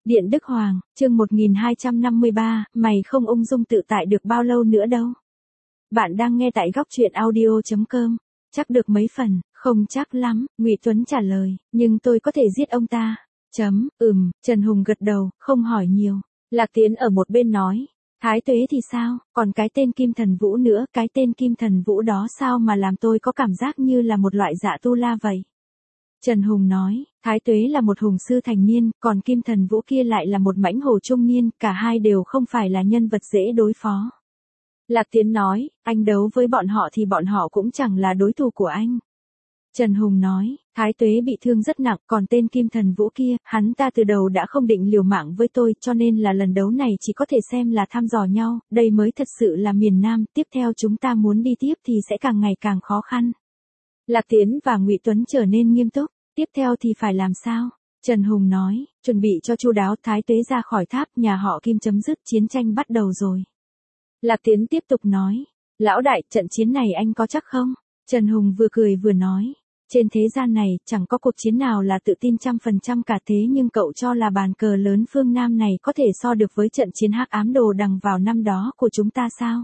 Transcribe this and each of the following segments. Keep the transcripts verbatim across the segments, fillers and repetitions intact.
Điện Đức Hoàng, chương một nghìn hai trăm năm mươi ba, mày không ung dung tự tại được bao lâu nữa đâu. Bạn đang nghe tại góc truyện audio chấm com. Chắc được mấy phần, không chắc lắm, Ngụy Tuấn trả lời, nhưng tôi có thể giết ông ta. Chấm, ừm, Trần Hùng gật đầu, không hỏi nhiều. Lạc Tiến ở một bên nói, Thái Tuế thì sao, còn cái tên Kim Thần Vũ nữa, cái tên Kim Thần Vũ đó sao mà làm tôi có cảm giác như là một loại dạ tu la vậy. Trần Hùng nói, Thái Tuế là một hùng sư thành niên, còn Kim Thần Vũ kia lại là một mãnh hổ trung niên, cả hai đều không phải là nhân vật dễ đối phó. Lạc Tiến nói, anh đấu với bọn họ thì bọn họ cũng chẳng là đối thủ của anh. Trần Hùng nói, Thái Tuế bị thương rất nặng, còn tên Kim Thần Vũ kia, hắn ta từ đầu đã không định liều mạng với tôi, cho nên là lần đấu này chỉ có thể xem là thăm dò nhau, đây mới thật sự là miền Nam, tiếp theo chúng ta muốn đi tiếp thì sẽ càng ngày càng khó khăn. Lạc Tiến và Ngụy Tuấn trở nên nghiêm túc, tiếp theo thì phải làm sao? Trần Hùng nói, chuẩn bị cho chu đáo, Thái Tuế ra khỏi tháp, nhà họ Kim chấm dứt, chiến tranh bắt đầu rồi. Lạc Tiến tiếp tục nói, lão đại, trận chiến này anh có chắc không? Trần Hùng vừa cười vừa nói, trên thế gian này, chẳng có cuộc chiến nào là tự tin trăm phần trăm cả, thế nhưng cậu cho là bàn cờ lớn phương Nam này có thể so được với trận chiến Hắc Ám Đồ Đằng vào năm đó của chúng ta sao?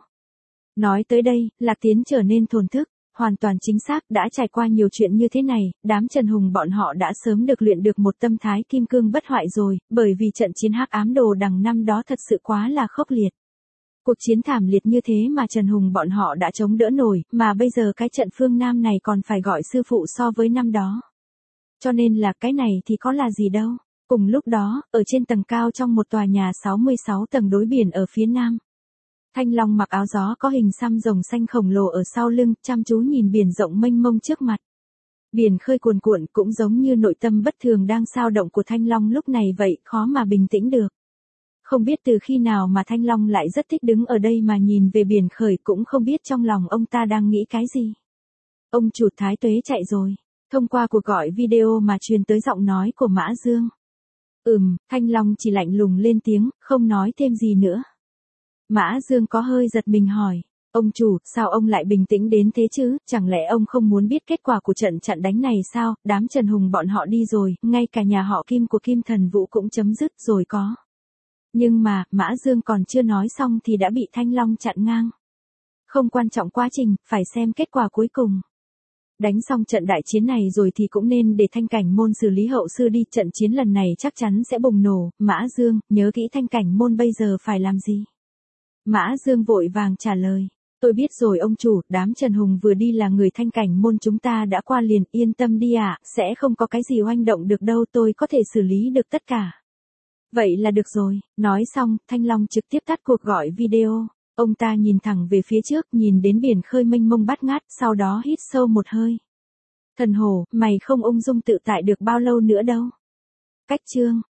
Nói tới đây, Lạc Tiến trở nên thổn thức. Hoàn toàn chính xác, đã trải qua nhiều chuyện như thế này, đám Trần Hùng bọn họ đã sớm được luyện được một tâm thái kim cương bất hoại rồi, bởi vì trận chiến Hắc Ám Đồ Đằng năm đó thật sự quá là khốc liệt. Cuộc chiến thảm liệt như thế mà Trần Hùng bọn họ đã chống đỡ nổi, mà bây giờ cái trận phương Nam này còn phải gọi sư phụ so với năm đó. Cho nên là cái này thì có là gì đâu. Cùng lúc đó, ở trên tầng cao trong một tòa nhà sáu mươi sáu tầng đối biển ở phía Nam. Thanh Long mặc áo gió có hình xăm rồng xanh khổng lồ ở sau lưng, chăm chú nhìn biển rộng mênh mông trước mặt. Biển khơi cuồn cuộn cũng giống như nội tâm bất thường đang xao động của Thanh Long lúc này vậy, khó mà bình tĩnh được. Không biết từ khi nào mà Thanh Long lại rất thích đứng ở đây mà nhìn về biển khơi, cũng không biết trong lòng ông ta đang nghĩ cái gì. Ông chủ, Thái Tuế chạy rồi. Thông qua cuộc gọi video mà truyền tới giọng nói của Mã Dương. Ừm, Thanh Long chỉ lạnh lùng lên tiếng, không nói thêm gì nữa. Mã Dương có hơi giật mình hỏi, ông chủ, sao ông lại bình tĩnh đến thế chứ, chẳng lẽ ông không muốn biết kết quả của trận chặn đánh này sao, đám Trần Hùng bọn họ đi rồi, ngay cả nhà họ Kim của Kim Thần Vũ cũng chấm dứt rồi có. Nhưng mà, Mã Dương còn chưa nói xong thì đã bị Thanh Long chặn ngang. Không quan trọng quá trình, phải xem kết quả cuối cùng. Đánh xong trận đại chiến này rồi thì cũng nên để Thanh Cảnh Môn xử lý hậu sư đi, trận chiến lần này chắc chắn sẽ bùng nổ. Mã Dương, nhớ kỹ Thanh Cảnh Môn bây giờ phải làm gì? Mã Dương vội vàng trả lời, tôi biết rồi ông chủ, đám Trần Hùng vừa đi là người Thanh Cảnh Môn chúng ta đã qua liền, yên tâm đi ạ, à, sẽ không có cái gì oanh động được đâu, tôi có thể xử lý được tất cả. Vậy là được rồi, nói xong, Thanh Long trực tiếp tắt cuộc gọi video, ông ta nhìn thẳng về phía trước, nhìn đến biển khơi mênh mông bát ngát, sau đó hít sâu một hơi. Thần Hổ, mày không ung dung tự tại được bao lâu nữa đâu. Cách chương